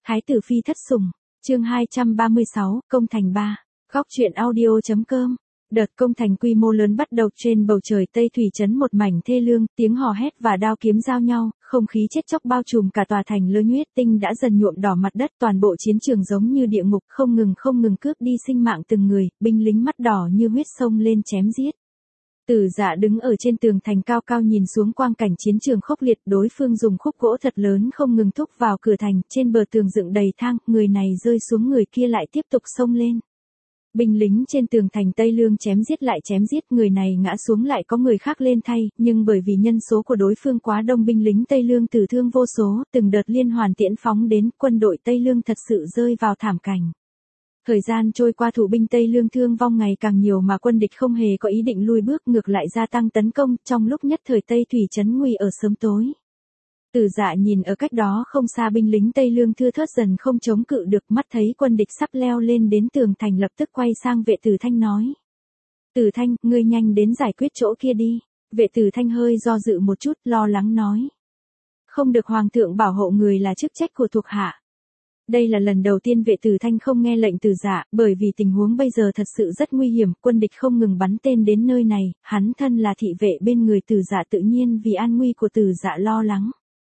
Thái tử phi thất sủng, chương 236, công thành 3. Góc truyện audio.com. Đợt công thành quy mô lớn bắt đầu trên bầu trời Tây Thủy trấn một mảnh thê lương, tiếng hò hét và đao kiếm giao nhau, không khí chết chóc bao trùm cả tòa thành lớn. Huyết tinh đã dần nhuộm đỏ mặt đất, toàn bộ chiến trường giống như địa ngục, không ngừng cướp đi sinh mạng từng người, binh lính mắt đỏ như huyết xông lên chém giết. Tử Dạ đứng ở trên tường thành cao cao nhìn xuống quang cảnh chiến trường khốc liệt, đối phương dùng khúc gỗ thật lớn không ngừng thúc vào cửa thành, trên bờ tường dựng đầy thang, người này rơi xuống người kia lại tiếp tục xông lên. Binh lính trên tường thành Tây Lương chém giết lại chém giết, người này ngã xuống lại có người khác lên thay, nhưng bởi vì nhân số của đối phương quá đông, binh lính Tây Lương tử thương vô số, từng đợt liên hoàn tiễn phóng đến, quân đội Tây Lương thật sự rơi vào thảm cảnh. Thời gian trôi qua, thủ binh Tây Lương thương vong ngày càng nhiều mà quân địch không hề có ý định lui bước, ngược lại gia tăng tấn công, trong lúc nhất thời Tây Thủy trấn nguy ở sớm tối. Tử Dạ nhìn ở cách đó không xa binh lính Tây Lương thưa thớt dần không chống cự được, mắt thấy quân địch sắp leo lên đến tường thành lập tức quay sang Vệ Tử Thanh nói. Tử Thanh, ngươi nhanh đến giải quyết chỗ kia đi. Vệ Tử Thanh hơi do dự một chút, lo lắng nói. Không được hoàng thượng bảo hộ người là chức trách của thuộc hạ. Đây là lần đầu tiên Vệ Tử Thanh không nghe lệnh Tử Dạ, bởi vì tình huống bây giờ thật sự rất nguy hiểm, quân địch không ngừng bắn tên đến nơi này, hắn thân là thị vệ bên người Tử Dạ tự nhiên vì an nguy của Tử Dạ lo lắng.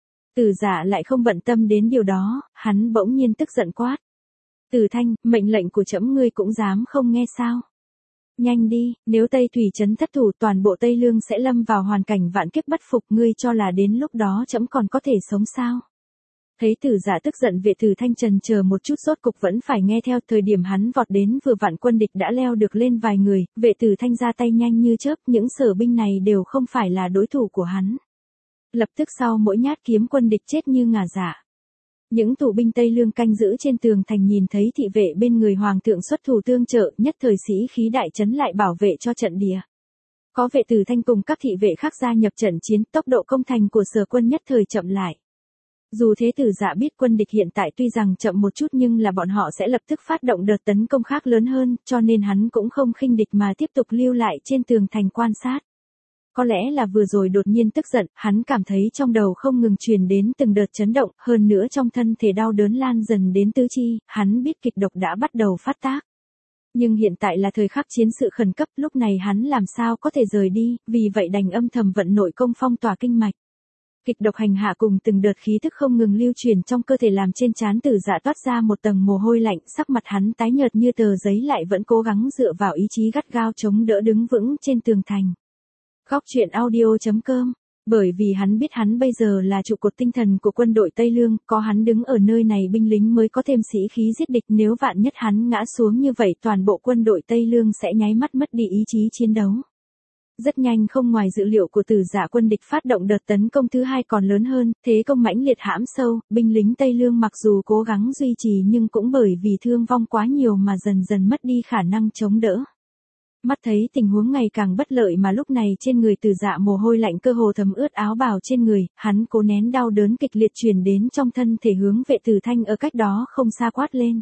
Tử Dạ lại không bận tâm đến điều đó, hắn bỗng nhiên tức giận quát. Tử Thanh, mệnh lệnh của trẫm ngươi cũng dám không nghe sao? Nhanh đi, nếu Tây Thủy trấn thất thủ toàn bộ Tây Lương sẽ lâm vào hoàn cảnh vạn kiếp bất phục, ngươi cho là đến lúc đó trẫm còn có thể sống sao? Thấy Tử Dạ tức giận, Vệ Tử Thanh chần chờ một chút rốt cục vẫn phải nghe theo, thời điểm hắn vọt đến vừa vặn quân địch đã leo được lên vài người, Vệ Tử Thanh ra tay nhanh như chớp, những sở binh này đều không phải là đối thủ của hắn. Lập tức sau mỗi nhát kiếm quân địch chết như ngả dạ. Những thủ binh Tây Lương canh giữ trên tường thành nhìn thấy thị vệ bên người hoàng thượng xuất thủ tương trợ, nhất thời sĩ khí đại trấn lại bảo vệ cho trận địa. Có Vệ Tử Thanh cùng các thị vệ khác gia nhập trận chiến, tốc độ công thành của Sở quân nhất thời chậm lại. Dù thế Tử Dạ biết quân địch hiện tại tuy rằng chậm một chút nhưng là bọn họ sẽ lập tức phát động đợt tấn công khác lớn hơn, cho nên hắn cũng không khinh địch mà tiếp tục lưu lại trên tường thành quan sát. Có lẽ là vừa rồi đột nhiên tức giận, hắn cảm thấy trong đầu không ngừng truyền đến từng đợt chấn động, hơn nữa trong thân thể đau đớn lan dần đến tứ chi, hắn biết kịch độc đã bắt đầu phát tác. Nhưng hiện tại là thời khắc chiến sự khẩn cấp, lúc này hắn làm sao có thể rời đi, vì vậy đành âm thầm vận nội công phong tỏa kinh mạch. Kịch độc hành hạ cùng từng đợt khí thức không ngừng lưu truyền trong cơ thể làm trên trán Tử Dạ toát ra một tầng mồ hôi lạnh, sắc mặt hắn tái nhợt như tờ giấy lại vẫn cố gắng dựa vào ý chí gắt gao chống đỡ đứng vững trên tường thành. Góc truyện audio.com. Bởi vì hắn biết hắn bây giờ là trụ cột tinh thần của quân đội Tây Lương, có hắn đứng ở nơi này binh lính mới có thêm sĩ khí giết địch, nếu vạn nhất hắn ngã xuống như vậy toàn bộ quân đội Tây Lương sẽ nháy mắt mất đi ý chí chiến đấu. Rất nhanh, không ngoài dự liệu của Tử Dạ, quân địch phát động đợt tấn công thứ hai còn lớn hơn, thế công mãnh liệt hãm sâu, binh lính Tây Lương mặc dù cố gắng duy trì nhưng cũng bởi vì thương vong quá nhiều mà dần dần mất đi khả năng chống đỡ. Mắt thấy tình huống ngày càng bất lợi mà lúc này trên người Tử Dạ mồ hôi lạnh cơ hồ thấm ướt áo bào trên người, hắn cố nén đau đớn kịch liệt truyền đến trong thân thể, hướng Vệ Tử Thanh ở cách đó không xa quát lên.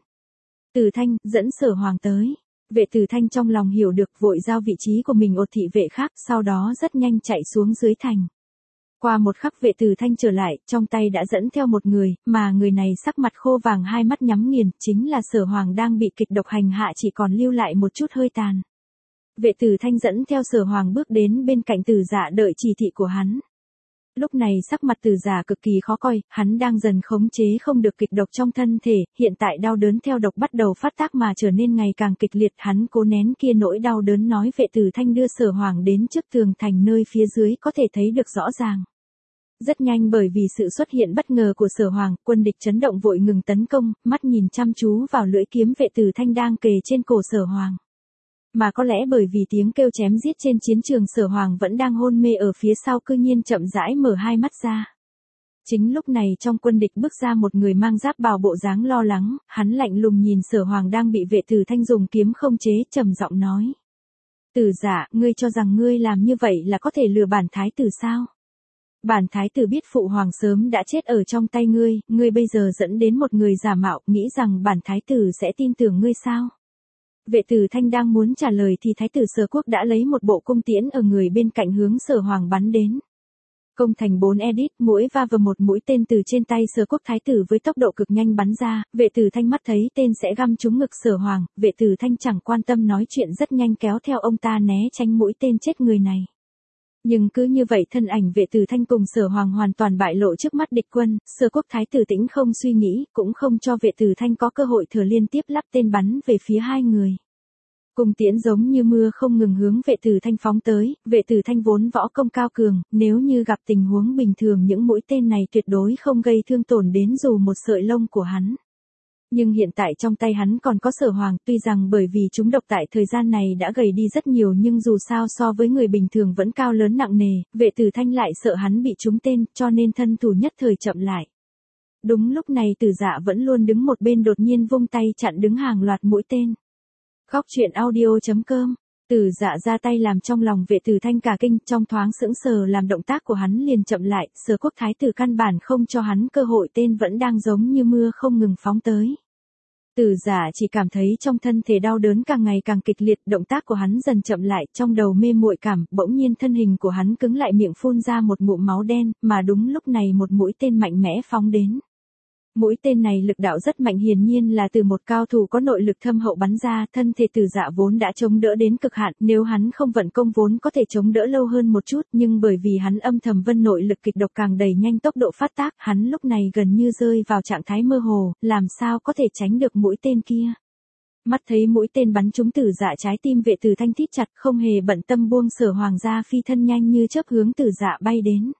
Tử Thanh, dẫn Sở Hoàng tới. Vệ Tử Thanh trong lòng hiểu được, vội giao vị trí của mình ột thị vệ khác, sau đó rất nhanh chạy xuống dưới thành. Qua một khắc Vệ Tử Thanh trở lại, trong tay đã dẫn theo một người, mà người này sắc mặt khô vàng, hai mắt nhắm nghiền, chính là Sở Hoàng đang bị kịch độc hành hạ, chỉ còn lưu lại một chút hơi tàn. Vệ Tử Thanh dẫn theo Sở Hoàng bước đến bên cạnh Tử Dạ đợi chỉ thị của hắn. Lúc này sắc mặt Tử Dạ cực kỳ khó coi, hắn đang dần khống chế không được kịch độc trong thân thể, hiện tại đau đớn theo độc bắt đầu phát tác mà trở nên ngày càng kịch liệt, hắn cố nén kia nỗi đau đớn nói Vệ Tử Thanh đưa Sở Hoàng đến trước tường thành nơi phía dưới có thể thấy được rõ ràng. Rất nhanh, bởi vì sự xuất hiện bất ngờ của Sở Hoàng, quân địch chấn động vội ngừng tấn công, mắt nhìn chăm chú vào lưỡi kiếm Vệ Tử Thanh đang kề trên cổ Sở Hoàng. Mà có lẽ bởi vì tiếng kêu chém giết trên chiến trường, Sở Hoàng vẫn đang hôn mê ở phía sau cư nhiên chậm rãi mở hai mắt ra. Chính lúc này trong quân địch bước ra một người mang giáp bào bộ dáng lo lắng, hắn lạnh lùng nhìn Sở Hoàng đang bị Vệ Tử Thanh dùng kiếm không chế, trầm giọng nói. Tử Dạ, ngươi cho rằng ngươi làm như vậy là có thể lừa bản thái tử sao? Bản thái tử biết phụ hoàng sớm đã chết ở trong tay ngươi bây giờ dẫn đến một người giả mạo, nghĩ rằng bản thái tử sẽ tin tưởng ngươi sao? Vệ Tử Thanh đang muốn trả lời thì thái tử Sở Quốc đã lấy một bộ cung tiễn ở người bên cạnh hướng Sở Hoàng bắn đến. Công thành 4 edit, mũi va vào một mũi tên từ trên tay Sở Quốc thái tử với tốc độ cực nhanh bắn ra, Vệ Tử Thanh mắt thấy tên sẽ găm trúng ngực Sở Hoàng, Vệ Tử Thanh chẳng quan tâm nói chuyện rất nhanh kéo theo ông ta né tránh mũi tên chết người này. Nhưng cứ như vậy thân ảnh Vệ Tử Thanh cùng Sở Hoàng hoàn toàn bại lộ trước mắt địch quân, Sở Quốc thái tử tĩnh không suy nghĩ, cũng không cho Vệ Tử Thanh có cơ hội thừa liên tiếp lắp tên bắn về phía hai người. Cung tiễn giống như mưa không ngừng hướng Vệ Tử Thanh phóng tới, Vệ Tử Thanh vốn võ công cao cường, nếu như gặp tình huống bình thường những mũi tên này tuyệt đối không gây thương tổn đến dù một sợi lông của hắn. Nhưng hiện tại trong tay hắn còn có Sở Hoàng, tuy rằng bởi vì chúng độc tại thời gian này đã gầy đi rất nhiều nhưng dù sao so với người bình thường vẫn cao lớn nặng nề, Vệ Tử Thanh lại sợ hắn bị trúng tên, cho nên thân thủ nhất thời chậm lại. Đúng lúc này Tử Dạ vẫn luôn đứng một bên đột nhiên vung tay chặn đứng hàng loạt mũi tên. Khóc chuyện audio.com. Tử Dạ ra tay làm trong lòng Vệ Tử Thanh cả kinh, trong thoáng sững sờ làm động tác của hắn liền chậm lại, Sở Quốc thái tử căn bản không cho hắn cơ hội, tên vẫn đang giống như mưa không ngừng phóng tới. Tử Dạ chỉ cảm thấy trong thân thể đau đớn càng ngày càng kịch liệt, động tác của hắn dần chậm lại, trong đầu mê muội cảm, bỗng nhiên thân hình của hắn cứng lại, miệng phun ra một ngụm máu đen, mà đúng lúc này một mũi tên mạnh mẽ phóng đến. Mũi tên này lực đạo rất mạnh, hiển nhiên là từ một cao thủ có nội lực thâm hậu bắn ra, thân thể Tử Dạ vốn đã chống đỡ đến cực hạn, nếu hắn không vận công vốn có thể chống đỡ lâu hơn một chút, nhưng bởi vì hắn âm thầm vân nội lực kịch độc càng đẩy nhanh tốc độ phát tác, hắn lúc này gần như rơi vào trạng thái mơ hồ, làm sao có thể tránh được mũi tên kia. Mắt thấy mũi tên bắn trúng Tử Dạ trái tim, Vệ Tử Thanh thít chặt, không hề bận tâm buông Sở Hoàng ra, phi thân nhanh như chớp hướng Tử Dạ bay đến.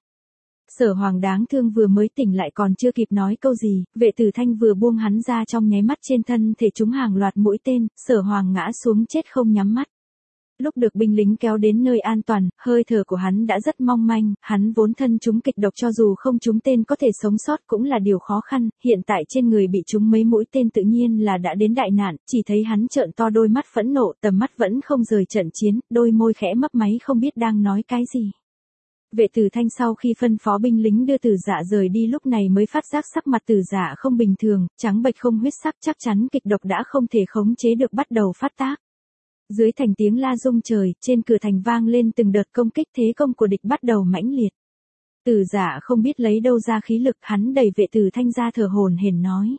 Sở Hoàng đáng thương vừa mới tỉnh lại còn chưa kịp nói câu gì, Vệ Tử Thanh vừa buông hắn ra trong nháy mắt trên thân thể trúng hàng loạt mũi tên, Sở Hoàng ngã xuống chết không nhắm mắt. Lúc được binh lính kéo đến nơi an toàn, hơi thở của hắn đã rất mong manh, hắn vốn thân trúng kịch độc, cho dù không trúng tên có thể sống sót cũng là điều khó khăn, hiện tại trên người bị trúng mấy mũi tên tự nhiên là đã đến đại nạn, chỉ thấy hắn trợn to đôi mắt phẫn nộ, tầm mắt vẫn không rời trận chiến, đôi môi khẽ mấp máy không biết đang nói cái gì. Vệ Tử Thanh sau khi phân phó binh lính đưa Tử Dạ rời đi lúc này mới phát giác sắc mặt Tử Dạ không bình thường, trắng bệch không huyết sắc, chắc chắn kịch độc đã không thể khống chế được bắt đầu phát tác. Dưới thành tiếng la rung trời, trên cửa thành vang lên từng đợt công kích, thế công của địch bắt đầu mãnh liệt. Tử Dạ không biết lấy đâu ra khí lực, hắn đẩy Vệ Tử Thanh ra thở hổn hển nói.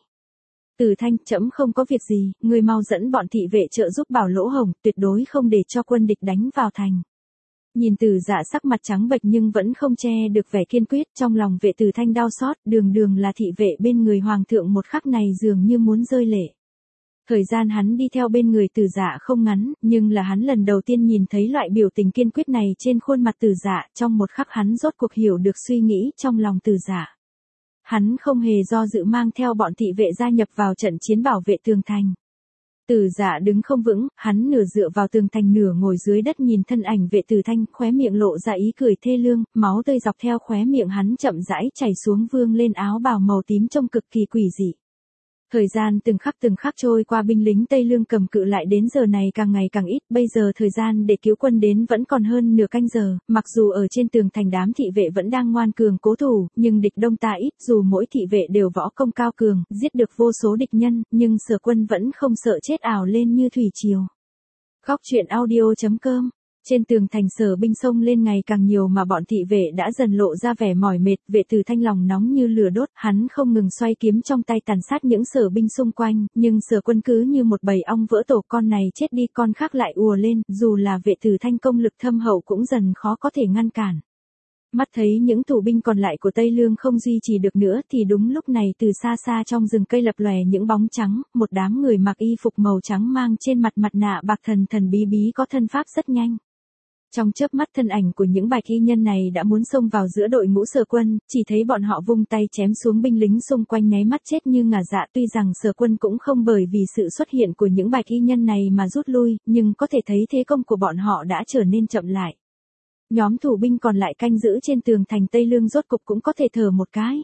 Tử Thanh, trẫm không có việc gì, ngươi mau dẫn bọn thị vệ trợ giúp bảo Lỗ Hồng, tuyệt đối không để cho quân địch đánh vào thành. Nhìn Tử Dạ sắc mặt trắng bệch nhưng vẫn không che được vẻ kiên quyết, trong lòng Vệ Tử Thanh đau xót, đường đường là thị vệ bên người hoàng thượng một khắc này dường như muốn rơi lệ. Thời gian hắn đi theo bên người Tử Dạ không ngắn, nhưng là hắn lần đầu tiên nhìn thấy loại biểu tình kiên quyết này trên khuôn mặt Tử Dạ, trong một khắc hắn rốt cuộc hiểu được suy nghĩ trong lòng Tử Dạ. Hắn không hề do dự mang theo bọn thị vệ gia nhập vào trận chiến bảo vệ tường thành. Tử Dạ đứng không vững, hắn nửa dựa vào tường thành nửa ngồi dưới đất nhìn thân ảnh Vệ Tử Thanh, khóe miệng lộ ra ý cười thê lương, máu tươi dọc theo khóe miệng hắn chậm rãi chảy xuống vương lên áo bào màu tím trông cực kỳ quỷ dị. Thời gian từng khắc trôi qua, binh lính Tây Lương cầm cự lại đến giờ này càng ngày càng ít, bây giờ thời gian để cứu quân đến vẫn còn hơn nửa canh giờ, mặc dù ở trên tường thành đám thị vệ vẫn đang ngoan cường cố thủ, nhưng địch đông ta ít, dù mỗi thị vệ đều võ công cao cường, giết được vô số địch nhân, nhưng Sở quân vẫn không sợ chết, ảo lên như thủy triều. Khóc chuyện audio.com. Trên tường thành Sở binh xông lên ngày càng nhiều mà bọn thị vệ đã dần lộ ra vẻ mỏi mệt, Vệ Tử Thanh lòng nóng như lửa đốt, hắn không ngừng xoay kiếm trong tay tàn sát những Sở binh xung quanh, nhưng Sở quân cứ như một bầy ong vỡ tổ, con này chết đi con khác lại ùa lên, dù là Vệ Tử Thanh công lực thâm hậu cũng dần khó có thể ngăn cản. Mắt thấy những thủ binh còn lại của Tây Lương không duy trì được nữa thì đúng lúc này từ xa xa trong rừng cây lập lòe những bóng trắng, một đám người mặc y phục màu trắng mang trên mặt mặt nạ bạc thần thần bí bí có thân pháp rất nhanh. Trong chớp mắt thân ảnh của những bạch y nhân này đã muốn xông vào giữa đội ngũ Sở quân, chỉ thấy bọn họ vung tay chém xuống binh lính xung quanh nháy mắt chết như ngả dạ, tuy rằng Sở quân cũng không bởi vì sự xuất hiện của những bạch y nhân này mà rút lui, nhưng có thể thấy thế công của bọn họ đã trở nên chậm lại. Nhóm thủ binh còn lại canh giữ trên tường thành Tây Lương rốt cục cũng có thể thở một cái.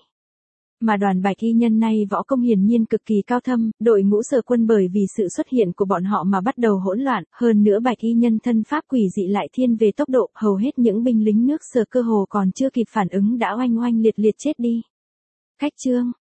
Mà đoàn bạch y nhân này võ công hiển nhiên cực kỳ cao thâm, đội ngũ Sở quân bởi vì sự xuất hiện của bọn họ mà bắt đầu hỗn loạn, hơn nữa bạch y nhân thân pháp quỷ dị lại thiên về tốc độ, hầu hết những binh lính nước Sở cơ hồ còn chưa kịp phản ứng đã oanh oanh liệt liệt chết đi. Khách chương